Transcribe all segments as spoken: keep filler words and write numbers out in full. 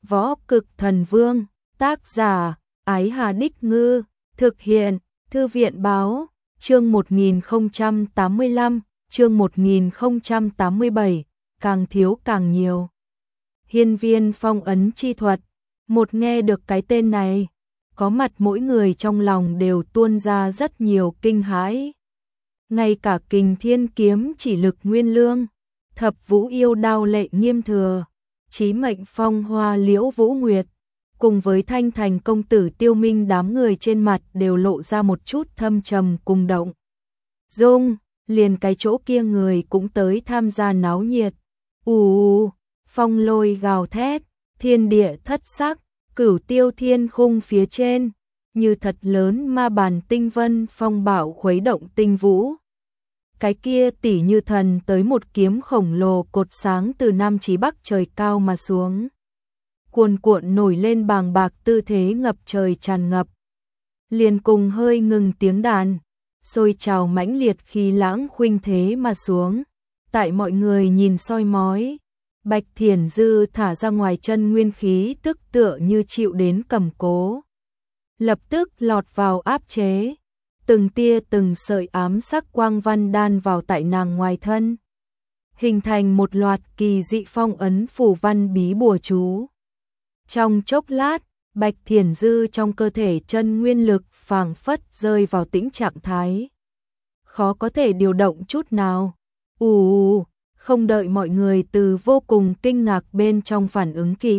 Võ Cực Thần Vương, tác giả, Ái Hà Đích Ngư, thực hiện, Thư viện Báo, chương một nghìn không trăm tám mươi lăm, chương một nghìn không trăm tám mươi bảy, càng thiếu càng nhiều. Hiên Viên phong ấn chi thuật, một nghe được cái tên này, có mặt mỗi người trong lòng đều tuôn ra rất nhiều kinh hãi. Ngay cả Kình Thiên kiếm chỉ lực Nguyên Lương, Thập Vũ yêu đao Lệ Nghiêm Thừa, Chí Mệnh phong hoa Liễu Vũ Nguyệt, cùng với Thanh Thành công tử Tiêu Minh, đám người trên mặt đều lộ ra một chút thâm trầm cùng động dung, liền cái chỗ kia người cũng tới tham gia náo nhiệt. Ù, phong lôi gào thét, thiên địa thất sắc, Cửu Tiêu Thiên khung phía trên, như thật lớn ma bàn tinh vân phong bạo khuấy động tinh vũ. Cái kia tỉ như thần tới một kiếm khổng lồ cột sáng từ nam chí bắc trời cao mà xuống. Cuồn cuộn nổi lên bàng bạc tư thế ngập trời tràn ngập. Liền cùng hơi ngừng tiếng đàn, sôi trào mãnh liệt khí lãng khuynh thế mà xuống. Tại mọi người nhìn soi mói, Bạch Thiển Dư thả ra ngoài chân nguyên khí tức tựa như chịu đến cầm cố. Lập tức lọt vào áp chế, từng tia từng sợi ám sắc quang văn đan vào tại nàng ngoài thân, hình thành một loạt kỳ dị phong ấn phủ văn bí bùa chú. Trong chốc lát, Bạch Thiển Dư trong cơ thể chân nguyên lực phảng phất rơi vào tĩnh trạng thái, khó có thể điều động chút nào. Ù, không đợi mọi người từ vô cùng kinh ngạc bên trong phản ứng kịp,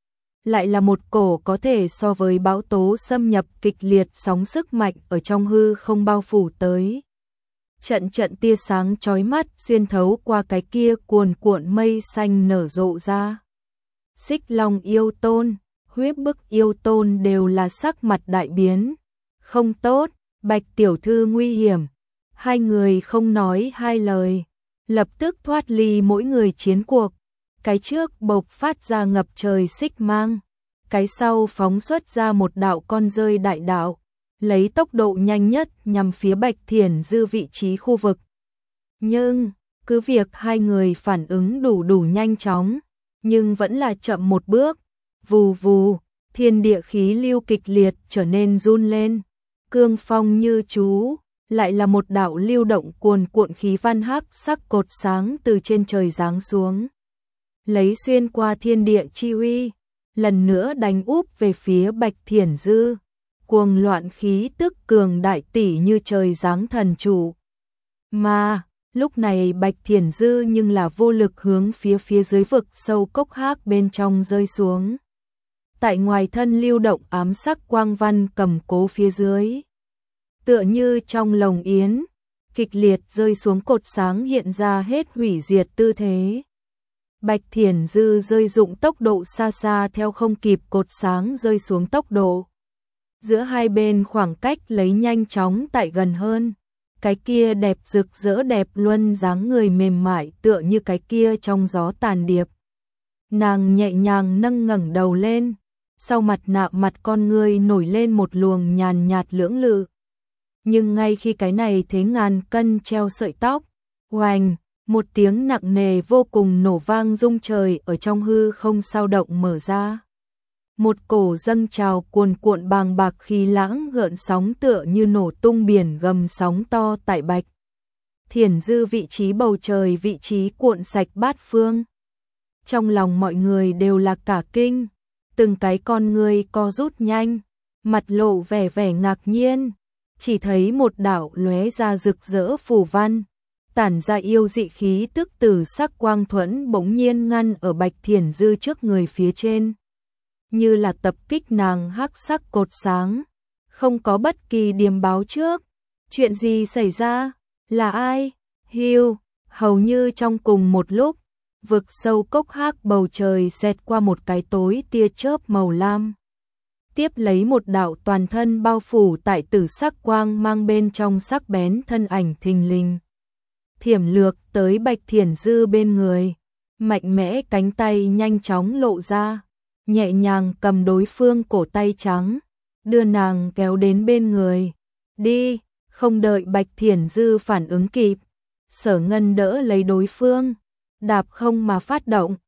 lại là một cổ có thể so với bão tố xâm nhập kịch liệt sóng sức mạnh ở trong hư không bao phủ tới. Trận trận tia sáng chói mắt xuyên thấu qua cái kia cuồn cuộn mây xanh nở rộ ra. Xích Long yêu tôn, Huyết Bức yêu tôn đều là sắc mặt đại biến. Không tốt, Bạch tiểu thư nguy hiểm. Hai người không nói hai lời, lập tức thoát ly mỗi người chiến cuộc. Cái trước bộc phát ra ngập trời xích mang, cái sau phóng xuất ra một đạo con rơi đại đạo, lấy tốc độ nhanh nhất nhằm phía Bạch Thiển Dư vị trí khu vực. Nhưng, cứ việc hai người phản ứng đủ đủ nhanh chóng, nhưng vẫn là chậm một bước. Vù vù, thiên địa khí lưu kịch liệt trở nên run lên, cương phong như chú, lại là một đạo lưu động cuồn cuộn khí văn hắc sắc cột sáng từ trên trời giáng xuống, lấy xuyên qua thiên địa chi uy, lần nữa đánh úp về phía Bạch Thiển Dư. Cuồng loạn khí tức cường đại tỷ như trời giáng thần chủ. Mà, lúc này Bạch Thiển Dư nhưng là vô lực hướng phía phía dưới vực sâu cốc hắc bên trong rơi xuống. Tại ngoài thân lưu động ám sắc quang văn cầm cố phía dưới, tựa như trong lồng yến, kịch liệt rơi xuống cột sáng hiện ra hết hủy diệt tư thế. Bạch Thiển Dư rơi dụng tốc độ xa xa theo không kịp cột sáng rơi xuống tốc độ. Giữa hai bên khoảng cách lấy nhanh chóng tại gần hơn. Cái kia đẹp rực rỡ đẹp luân dáng người mềm mại tựa như cái kia trong gió tàn điệp. Nàng nhẹ nhàng nâng ngẩng đầu lên, sau mặt nạ mặt con người nổi lên một luồng nhàn nhạt lưỡng lự. Nhưng ngay khi cái này thế ngàn cân treo sợi tóc, oành, một tiếng nặng nề vô cùng nổ vang rung trời ở trong hư không sao động mở ra. Một cổ dâng trào cuồn cuộn bàng bạc khí lãng gợn sóng tựa như nổ tung biển gầm sóng to tại Bạch Thiển Dư vị trí bầu trời, vị trí cuộn sạch bát phương. Trong lòng mọi người đều là cả kinh, từng cái con người co rút nhanh, mặt lộ vẻ vẻ ngạc nhiên, chỉ thấy một đạo lóe ra rực rỡ phù văn, tản ra yêu dị khí tức từ sắc quang thuẫn bỗng nhiên ngăn ở Bạch Thiển Dư trước người phía trên, như là tập kích nàng hắc sắc cột sáng, không có bất kỳ điềm báo trước. Chuyện gì xảy ra? Là ai? Hiu, hầu như trong cùng một lúc, vực sâu cốc hắc bầu trời xẹt qua một cái tối tia chớp màu lam. Tiếp lấy một đạo toàn thân bao phủ tại tử sắc quang mang bên trong sắc bén thân ảnh thình lình thiểm lược tới Bạch Thiển Dư bên người, mạnh mẽ cánh tay nhanh chóng lộ ra, nhẹ nhàng cầm đối phương cổ tay trắng, đưa nàng kéo đến bên người. Đi, không đợi Bạch Thiển Dư phản ứng kịp, Sở Ngân đỡ lấy đối phương, đạp không mà phát động,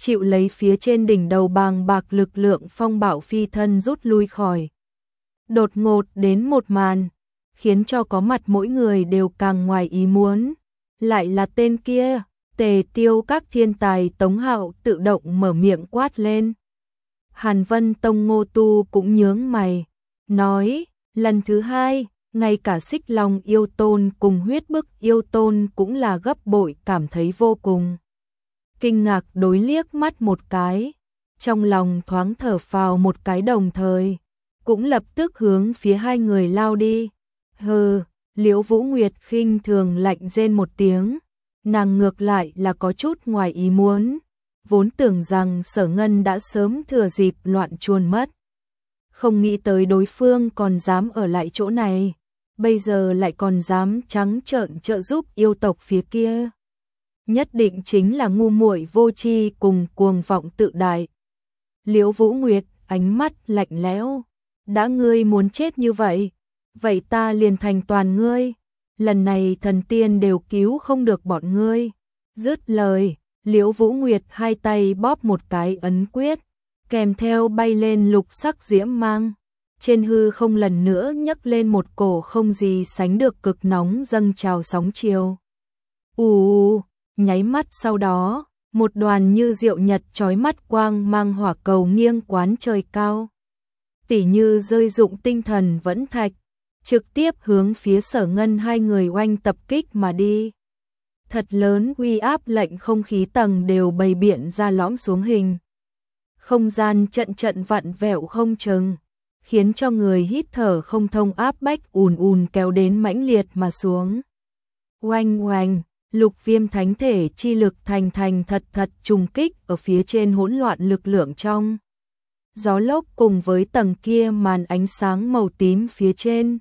chịu lấy phía trên đỉnh đầu bàng bạc lực lượng phong bạo phi thân rút lui khỏi. Đột ngột đến một màn, khiến cho có mặt mỗi người đều càng ngoài ý muốn. Lại là tên kia, Tề Tiêu các thiên tài. Tống Hạo tự động mở miệng quát lên. Hàn Vân Tông Ngô Tu cũng nhướng mày, nói, lần thứ hai, ngay cả Xích Long yêu tôn cùng Huyết Bức yêu tôn cũng là gấp bội, cảm thấy vô cùng kinh ngạc, đối liếc mắt một cái, trong lòng thoáng thở phào một cái, đồng thời cũng lập tức hướng phía hai người lao đi. Hừ, Liễu Vũ Nguyệt khinh thường lạnh rên một tiếng, nàng ngược lại là có chút ngoài ý muốn, vốn tưởng rằng Sở Ngân đã sớm thừa dịp loạn chuồn mất. Không nghĩ tới đối phương còn dám ở lại chỗ này, bây giờ lại còn dám trắng trợn trợ giúp yêu tộc phía kia. Nhất định chính là ngu muội vô tri cùng cuồng vọng tự đại. Liễu Vũ Nguyệt ánh mắt lạnh lẽo, đã ngươi muốn chết như vậy, vậy ta liền thành toàn ngươi, lần này thần tiên đều cứu không được bọn ngươi. Dứt lời, Liễu Vũ Nguyệt hai tay bóp một cái ấn quyết, kèm theo bay lên lục sắc diễm mang, trên hư không lần nữa nhấc lên một cổ không gì sánh được cực nóng dâng trào sóng chiều. Ù, nháy mắt sau đó, một đoàn như diệu nhật chói mắt quang mang hỏa cầu nghiêng quán trời cao, tỉ như rơi dụng tinh thần vẫn thạch, trực tiếp hướng phía Sở Ngân hai người oanh tập kích mà đi. Thật lớn uy áp lệnh không khí tầng đều bày biện ra lõm xuống hình. Không gian trận trận vặn vẹo không chừng, khiến cho người hít thở không thông, áp bách ùn ùn kéo đến mãnh liệt mà xuống. Oanh oanh, Lục Viêm thánh thể chi lực thành thành thật thật trùng kích ở phía trên hỗn loạn lực lượng trong gió lốc, cùng với tầng kia màn ánh sáng màu tím phía trên,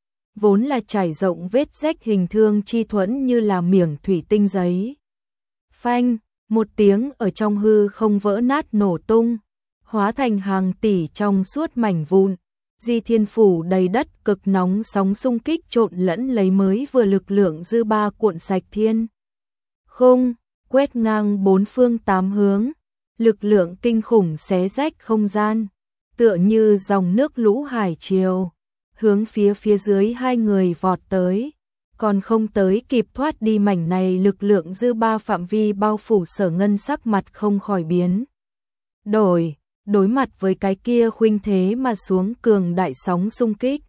vốn là trải rộng vết rách hình thương chi thuẫn như là miếng thủy tinh giấy. Phanh, một tiếng ở trong hư không vỡ nát nổ tung, hóa thành hàng tỷ trong suốt mảnh vụn. Di Thiên Phủ đầy đất cực nóng sóng xung kích trộn lẫn lấy mới vừa lực lượng dư ba cuộn sạch thiên không, quét ngang bốn phương tám hướng, lực lượng kinh khủng xé rách không gian, tựa như dòng nước lũ hải triều, hướng phía phía dưới hai người vọt tới. Còn không tới kịp thoát đi mảnh này lực lượng dư ba phạm vi bao phủ, Sở Ngân sắc mặt không khỏi biến đổi, đối mặt với cái kia khuynh thế mà xuống cường đại sóng xung kích.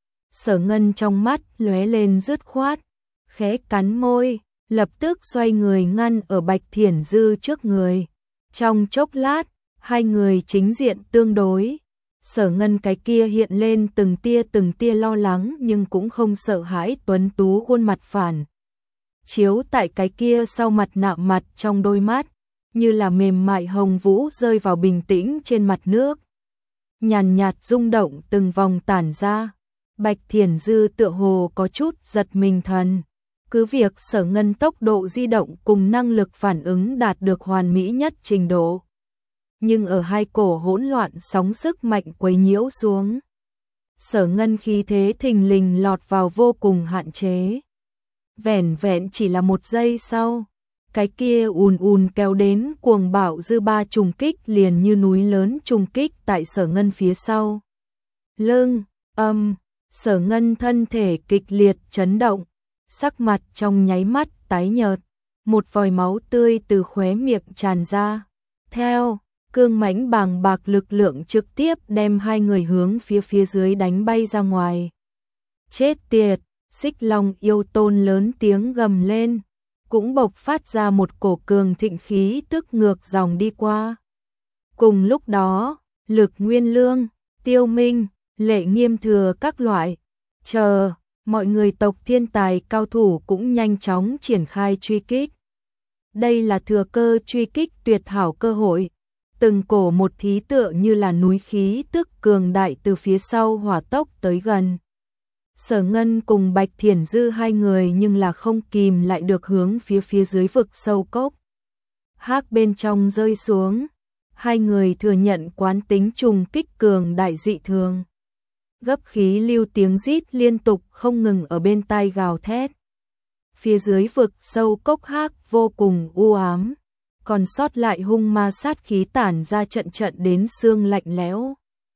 Sở Ngân trong mắt lóe lên dứt khoát, khẽ cắn môi, lập tức xoay người ngăn ở Bạch Thiển Dư trước người. Trong chốc lát, hai người chính diện tương đối. Sở Ngân cái kia hiện lên từng tia từng tia lo lắng, nhưng cũng không sợ hãi, tuấn tú khuôn mặt phản chiếu tại cái kia sau mặt nạ mặt trong đôi mắt, như là mềm mại hồng vũ rơi vào bình tĩnh trên mặt nước. Nhàn nhạt rung động từng vòng tản ra. Bạch Thiển Dư tựa hồ có chút giật mình thần. Cứ việc Sở Ngân tốc độ di động cùng năng lực phản ứng đạt được hoàn mỹ nhất trình độ, nhưng ở hai cổ hỗn loạn sóng sức mạnh quấy nhiễu xuống, Sở Ngân khí thế thình lình lọt vào vô cùng hạn chế. Vẻn vẹn chỉ là một giây sau, cái kia ùn ùn kéo đến cuồng bạo dư ba trùng kích liền như núi lớn trùng kích tại Sở Ngân phía sau lưng. Âm, Sở Ngân thân thể kịch liệt chấn động, sắc mặt trong nháy mắt tái nhợt, một vòi máu tươi từ khóe miệng tràn ra. Theo cương mãnh bàng bạc lực lượng trực tiếp đem hai người hướng phía phía dưới đánh bay ra ngoài. Chết tiệt! Xích Long yêu tôn lớn tiếng gầm lên, cũng bộc phát ra một cổ cường thịnh khí tức ngược dòng đi qua. Cùng lúc đó, Lực Nguyên Lương, Tiêu Minh, Lệ Nghiêm Thừa các loại, chờ, mọi người tộc thiên tài cao thủ cũng nhanh chóng triển khai truy kích. Đây là thừa cơ truy kích tuyệt hảo cơ hội. Từng cổ một thí tựa như là núi khí tức cường đại từ phía sau hỏa tốc tới gần. Sở Ngân cùng Bạch Thiển Dư hai người nhưng là không kìm lại được hướng phía phía dưới vực sâu cốc hắc bên trong rơi xuống. Hai người thừa nhận quán tính trùng kích cường đại dị thường. Gấp khí lưu tiếng rít liên tục không ngừng ở bên tai gào thét. Phía dưới vực sâu cốc hắc vô cùng u ám, còn sót lại hung ma sát khí tản ra trận trận đến xương lạnh lẽo.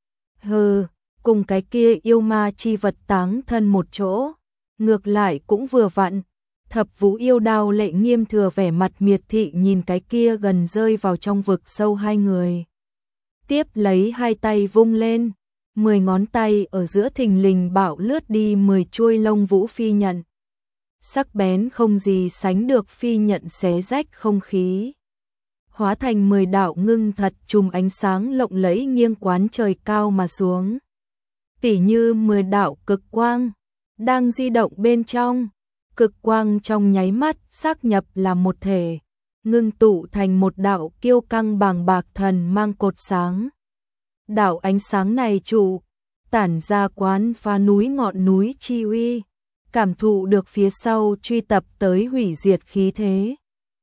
Hừ, cùng cái kia yêu ma chi vật táng thân một chỗ, ngược lại cũng vừa vặn. Thập Vũ Yêu Đao Lệ Nghiêm Thừa vẻ mặt miệt thị nhìn cái kia gần rơi vào trong vực sâu hai người. Tiếp lấy hai tay vung lên, mười ngón tay ở giữa thình lình bạo lướt đi mười chuôi lông vũ phi nhận. Sắc bén không gì sánh được phi nhận xé rách không khí. Hóa thành mười đạo ngưng thật chùm ánh sáng lộng lẫy nghiêng quán trời cao mà xuống. Tỉ như mười đạo cực quang, đang di động bên trong. Cực quang trong nháy mắt xác nhập là một thể, ngưng tụ thành một đạo kiêu căng bàng bạc thần mang cột sáng. Đạo ánh sáng này trụ, tản ra quán phá núi ngọn núi chi uy, cảm thụ được phía sau truy tập tới hủy diệt khí thế.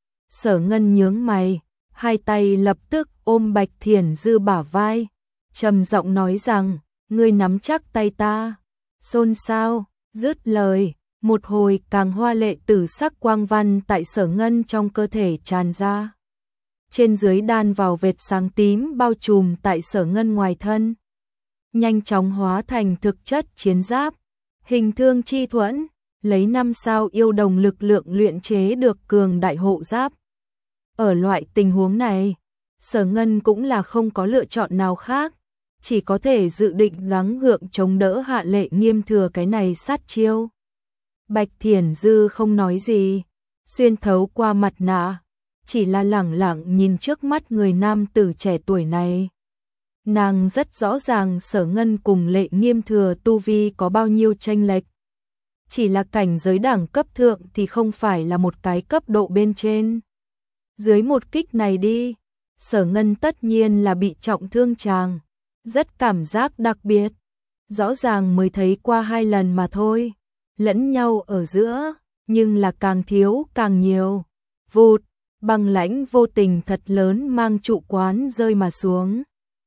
Sở Ngân nhướng mày, hai tay lập tức ôm Bạch Thiển Dư bả vai, trầm giọng nói rằng, ngươi nắm chắc tay ta. Xôn xao, dứt lời, một hồi càng hoa lệ tử sắc quang văn tại Sở Ngân trong cơ thể tràn ra. Trên dưới đan vào vệt sáng tím bao trùm tại Sở Ngân ngoài thân. Nhanh chóng hóa thành thực chất chiến giáp, hình thương chi thuẫn, lấy năm sao yêu đồng lực lượng luyện chế được cường đại hộ giáp. Ở loại tình huống này, Sở Ngân cũng là không có lựa chọn nào khác, chỉ có thể dự định gắng gượng chống đỡ hạ Lệ Nghiêm Thừa cái này sát chiêu. Bạch Thiển Dư không nói gì, xuyên thấu qua mặt nạ, chỉ là lẳng lặng nhìn trước mắt người nam tử trẻ tuổi này. Nàng rất rõ ràng Sở Ngân cùng Lệ Nghiêm Thừa tu vi có bao nhiêu chênh lệch. Chỉ là cảnh giới đẳng cấp thượng thì không phải là một cái cấp độ bên trên. Dưới một kích này đi, Sở Ngân tất nhiên là bị trọng thương chàng, rất cảm giác đặc biệt. Rõ ràng mới thấy qua hai lần mà thôi, lẫn nhau ở giữa, nhưng là càng thiếu càng nhiều. Vụt, băng lãnh vô tình thật lớn mang trụ quán rơi mà xuống.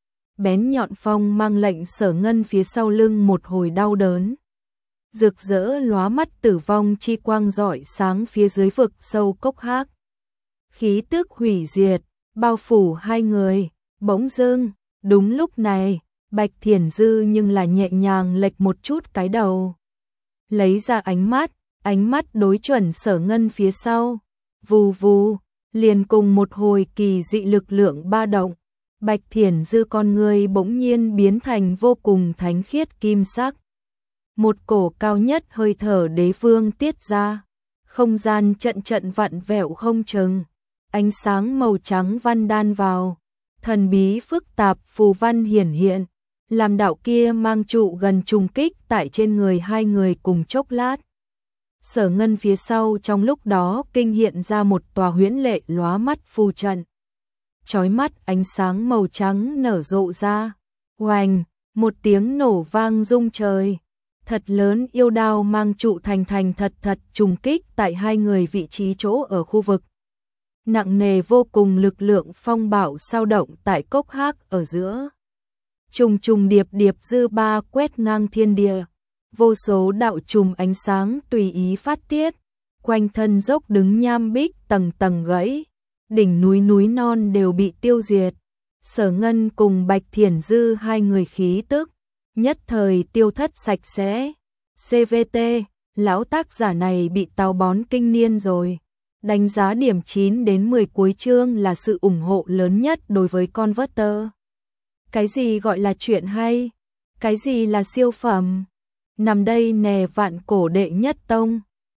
Bén nhọn phong mang lệnh Sở Ngân phía sau lưng một hồi đau đớn. Rực rỡ lóa mắt tử vong chi quang rọi sáng phía dưới vực sâu cốc hác. Khí tức hủy diệt, bao phủ hai người, bỗng dưng, đúng lúc này, Bạch Thiển Dư nhưng là nhẹ nhàng lệch một chút cái đầu. Lấy ra ánh mắt, ánh mắt đối chuẩn Sở Ngân phía sau. Vù vù, liền cùng một hồi kỳ dị lực lượng ba động. Bạch Thiển Dư con người bỗng nhiên biến thành vô cùng thánh khiết kim sắc. Một cổ cao nhất hơi thở đế vương tiết ra. Không gian trận trận vặn vẹo không chừng. Ánh sáng màu trắng văn đan vào. Thần bí phức tạp phù văn hiển hiện. Làm đạo kia mang trụ gần trùng kích tại trên người hai người cùng chốc lát. Sở Ngân phía sau trong lúc đó kinh hiện ra một tòa huyễn lệ lóa mắt phù trận. Chói mắt ánh sáng màu trắng nở rộ ra. Oành, một tiếng nổ vang rung trời. Thật lớn yêu đao mang trụ thành thành thật thật trùng kích tại hai người vị trí chỗ ở khu vực. Nặng nề vô cùng lực lượng phong bạo sao động tại cốc hác ở giữa. Trùng trùng điệp điệp dư ba quét ngang thiên địa. Vô số đạo trùm ánh sáng tùy ý phát tiết. Quanh thân dốc đứng nham bích tầng tầng gãy. Đỉnh núi núi non đều bị tiêu diệt. Sở Ngân cùng Bạch Thiển Dư hai người khí tức nhất thời tiêu thất sạch sẽ. xê vê tê, lão tác giả này bị táo bón kinh niên rồi. Đánh giá điểm chín đến mười cuối chương là sự ủng hộ lớn nhất đối với Converter. Cái gì gọi là chuyện hay? Cái gì là siêu phẩm? Nằm đây nè vạn cổ đệ nhất tông.